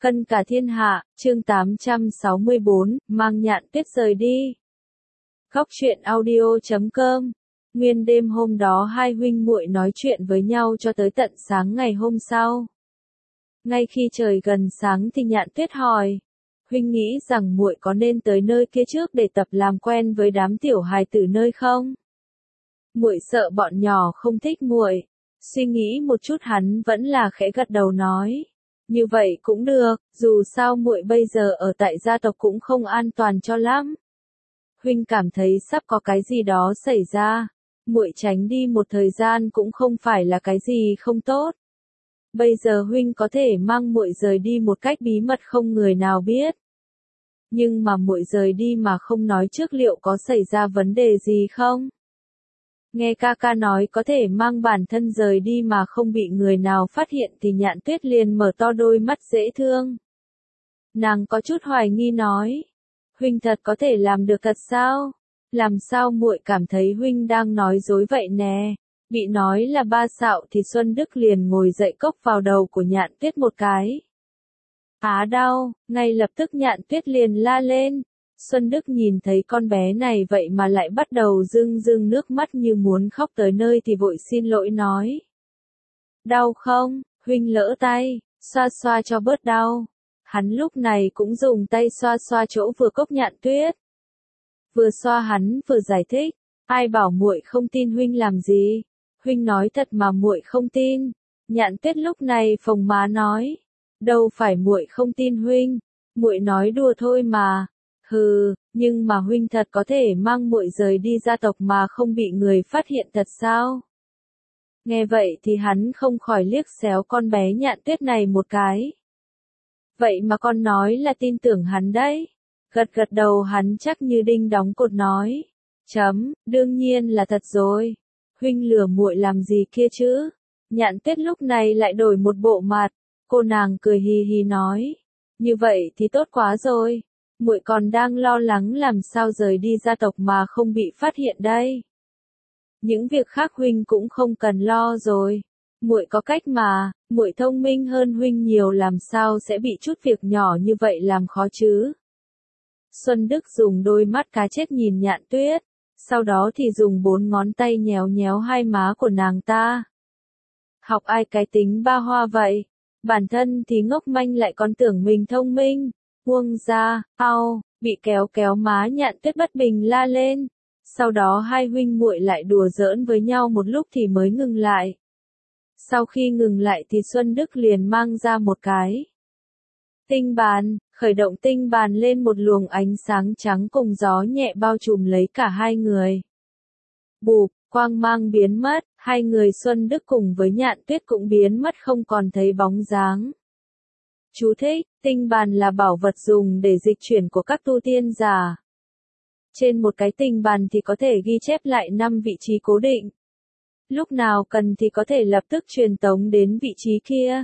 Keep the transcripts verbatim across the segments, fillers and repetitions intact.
Cân cả thiên hạ, chương tám trăm sáu mươi bốn, mang Nhạn Tuyết rời đi. Góc truyện audio chấm com. Nguyên đêm hôm đó hai huynh muội nói chuyện với nhau cho tới tận sáng ngày hôm sau. Ngay khi trời gần sáng thì Nhạn Tuyết hỏi, huynh nghĩ rằng muội có nên tới nơi kia trước để tập làm quen với đám tiểu hài tử nơi không? Muội sợ bọn nhỏ không thích muội. Suy nghĩ một chút hắn vẫn là khẽ gật đầu nói, như vậy cũng được, dù sao muội bây giờ ở tại gia tộc cũng không an toàn cho lắm. Huynh cảm thấy sắp có cái gì đó xảy ra, muội tránh đi một thời gian cũng không phải là cái gì không tốt. Bây giờ huynh có thể mang muội rời đi một cách bí mật không người nào biết. Nhưng mà muội rời đi mà không nói trước liệu có xảy ra vấn đề gì không? Nghe ca ca nói có thể mang bản thân rời đi mà không bị người nào phát hiện thì Nhạn Tuyết liền mở to đôi mắt dễ thương. Nàng có chút hoài nghi nói, huynh thật có thể làm được thật sao? Làm sao muội cảm thấy huynh đang nói dối vậy nè? Bị nói là ba xạo thì Xuân Đức liền ngồi dậy cốc vào đầu của Nhạn Tuyết một cái. Á đau, ngay lập tức Nhạn Tuyết liền la lên. Xuân Đức nhìn thấy con bé này vậy mà lại bắt đầu rưng rưng nước mắt như muốn khóc tới nơi thì vội xin lỗi nói. Đau không, huynh lỡ tay, xoa xoa cho bớt đau. Hắn lúc này cũng dùng tay xoa xoa chỗ vừa cốc Nhạn Tuyết. Vừa xoa hắn vừa giải thích, ai bảo muội không tin huynh làm gì, huynh nói thật mà muội không tin. Nhạn Tuyết lúc này phồng má nói, đâu phải muội không tin huynh, muội nói đùa thôi mà. Hừ, nhưng mà huynh thật có thể mang muội rời đi gia tộc mà không bị người phát hiện thật sao? Nghe vậy thì hắn không khỏi liếc xéo con bé Nhạn Tuyết này một cái. Vậy mà con nói là tin tưởng hắn đấy. Gật gật đầu hắn chắc như đinh đóng cột nói. Chấm, đương nhiên là thật rồi. Huynh lừa muội làm gì kia chứ? Nhạn Tuyết lúc này lại đổi một bộ mặt. Cô nàng cười hì hì nói. Như vậy thì tốt quá rồi. Muội còn đang lo lắng làm sao rời đi gia tộc mà không bị phát hiện đây. Những việc khác huynh cũng không cần lo rồi. Muội có cách mà, muội thông minh hơn huynh nhiều làm sao sẽ bị chút việc nhỏ như vậy làm khó chứ. Xuân Đức dùng đôi mắt cá chết nhìn Nhạn Tuyết, sau đó thì dùng bốn ngón tay nhéo nhéo hai má của nàng ta. Học ai cái tính ba hoa vậy, bản thân thì ngốc manh lại còn tưởng mình thông minh. Buông ra, ao, bị kéo kéo má Nhạn Tuyết bất bình la lên. Sau đó hai huynh muội lại đùa giỡn với nhau một lúc thì mới ngừng lại. Sau khi ngừng lại thì Xuân Đức liền mang ra một cái tinh bàn, khởi động tinh bàn lên một luồng ánh sáng trắng cùng gió nhẹ bao trùm lấy cả hai người. Bụp, quang mang biến mất, hai người Xuân Đức cùng với Nhạn Tuyết cũng biến mất không còn thấy bóng dáng. Chú thích, tinh bàn là bảo vật dùng để dịch chuyển của các tu tiên giả. Trên một cái tinh bàn thì có thể ghi chép lại năm vị trí cố định. Lúc nào cần thì có thể lập tức truyền tống đến vị trí kia.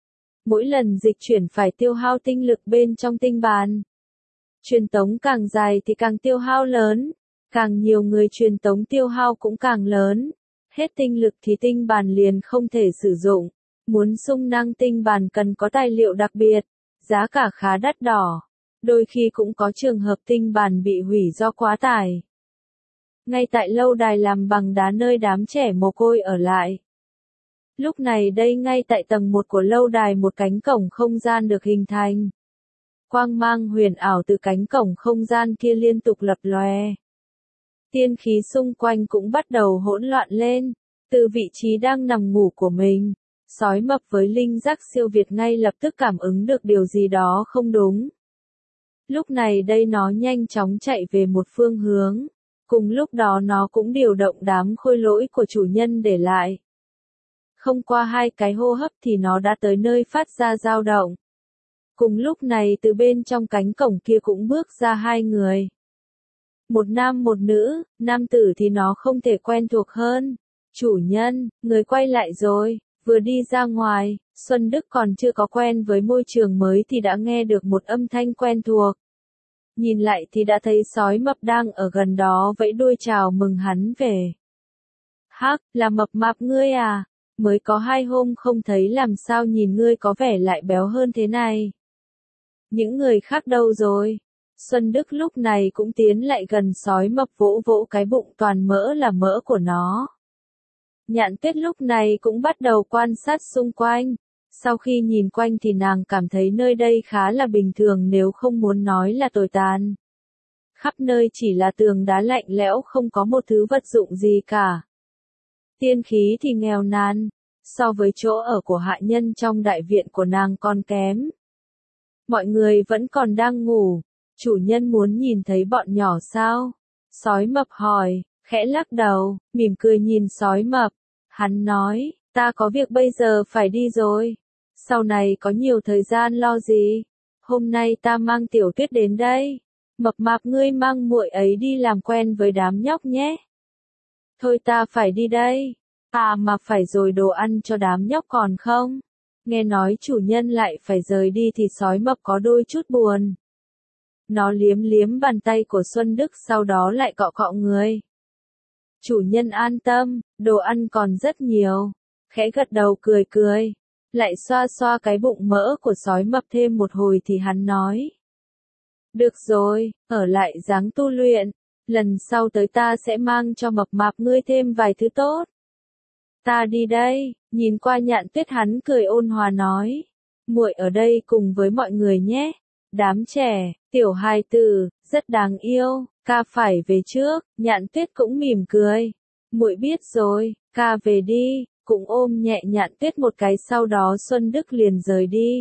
Mỗi lần dịch chuyển phải tiêu hao tinh lực bên trong tinh bàn. Truyền tống càng dài thì càng tiêu hao lớn, càng nhiều người truyền tống tiêu hao cũng càng lớn. Hết tinh lực thì tinh bàn liền không thể sử dụng. Muốn xung năng tinh bàn cần có tài liệu đặc biệt, giá cả khá đắt đỏ. Đôi khi cũng có trường hợp tinh bàn bị hủy do quá tải. Ngay tại lâu đài làm bằng đá nơi đám trẻ mồ côi ở lại. Lúc này đây ngay tại tầng một của lâu đài một cánh cổng không gian được hình thành. Quang mang huyền ảo từ cánh cổng không gian kia liên tục lập lòe. Tiên khí xung quanh cũng bắt đầu hỗn loạn lên. Từ vị trí đang nằm ngủ của mình, sói mập với linh giác siêu việt ngay lập tức cảm ứng được điều gì đó không đúng. Lúc này đây nó nhanh chóng chạy về một phương hướng. Cùng lúc đó nó cũng điều động đám khôi lỗi của chủ nhân để lại. Không qua hai cái hô hấp thì nó đã tới nơi phát ra dao động. Cùng lúc này từ bên trong cánh cổng kia cũng bước ra hai người. Một nam một nữ, nam tử thì nó không thể quen thuộc hơn. Chủ nhân, người quay lại rồi. Vừa đi ra ngoài, Xuân Đức còn chưa có quen với môi trường mới thì đã nghe được một âm thanh quen thuộc. Nhìn lại thì đã thấy sói mập đang ở gần đó vẫy đuôi chào mừng hắn về. Hắc, là mập mạp ngươi à? Mới có hai hôm không thấy làm sao nhìn ngươi có vẻ lại béo hơn thế này. Những người khác đâu rồi? Xuân Đức lúc này cũng tiến lại gần sói mập vỗ vỗ cái bụng toàn mỡ là mỡ của nó. Nhạn Tuyết lúc này cũng bắt đầu quan sát xung quanh. Sau khi nhìn quanh thì nàng cảm thấy nơi đây khá là bình thường nếu không muốn nói là tồi tàn. Khắp nơi chỉ là tường đá lạnh lẽo không có một thứ vật dụng gì cả. Tiên khí thì nghèo nàn, so với chỗ ở của hạ nhân trong đại viện của nàng còn kém. Mọi người vẫn còn đang ngủ, chủ nhân muốn nhìn thấy bọn nhỏ sao? Sói mập hỏi, khẽ lắc đầu, mỉm cười nhìn sói mập. Hắn nói, ta có việc bây giờ phải đi rồi. Sau này có nhiều thời gian lo gì. Hôm nay ta mang Tiểu Tuyết đến đây. Mập mạp ngươi mang muội ấy đi làm quen với đám nhóc nhé. Thôi ta phải đi đây. À mà phải rồi đồ ăn cho đám nhóc còn không? Nghe nói chủ nhân lại phải rời đi thì sói mập có đôi chút buồn. Nó liếm liếm bàn tay của Xuân Đức sau đó lại cọ cọ người. Chủ nhân an tâm, đồ ăn còn rất nhiều. Khẽ gật đầu cười cười. Lại xoa xoa cái bụng mỡ của sói mập thêm một hồi thì hắn nói. Được rồi, ở lại dáng tu luyện. Lần sau tới ta sẽ mang cho mập mạp ngươi thêm vài thứ tốt. Ta đi đây, nhìn qua Nhạn Tuyết hắn cười ôn hòa nói. Muội ở đây cùng với mọi người nhé. Đám trẻ, tiểu hài tử, rất đáng yêu, ca phải về trước. Nhạn Tuyết cũng mỉm cười. Muội biết rồi, ca về đi, cũng ôm nhẹ Nhạn Tuyết một cái sau đó Xuân Đức liền rời đi.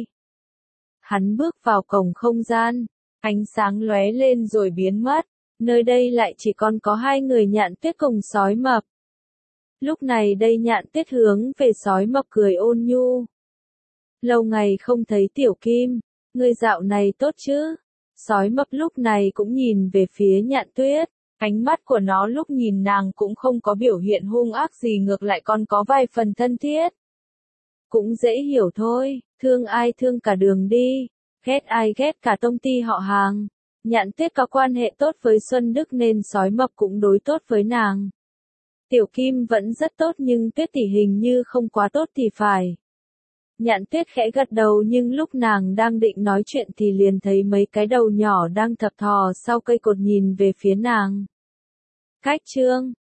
Hắn bước vào cổng không gian, ánh sáng lóe lên rồi biến mất. Nơi đây lại chỉ còn có hai người Nhạn Tuyết cùng sói mập. Lúc này đây Nhạn Tuyết hướng về sói mập cười ôn nhu. Lâu ngày không thấy Tiểu Kim, ngươi dạo này tốt chứ? Sói mập lúc này cũng nhìn về phía Nhạn Tuyết. Ánh mắt của nó lúc nhìn nàng cũng không có biểu hiện hung ác gì ngược lại còn có vài phần thân thiết. Cũng dễ hiểu thôi, thương ai thương cả đường đi, ghét ai ghét cả tông ty họ hàng. Nhạn Tuyết có quan hệ tốt với Xuân Đức nên sói mập cũng đối tốt với nàng. Tiểu Kim vẫn rất tốt nhưng Tuyết tỷ hình như không quá tốt thì phải. Nhạn Tuyết khẽ gật đầu nhưng lúc nàng đang định nói chuyện thì liền thấy mấy cái đầu nhỏ đang thập thò sau cây cột nhìn về phía nàng. Cách chương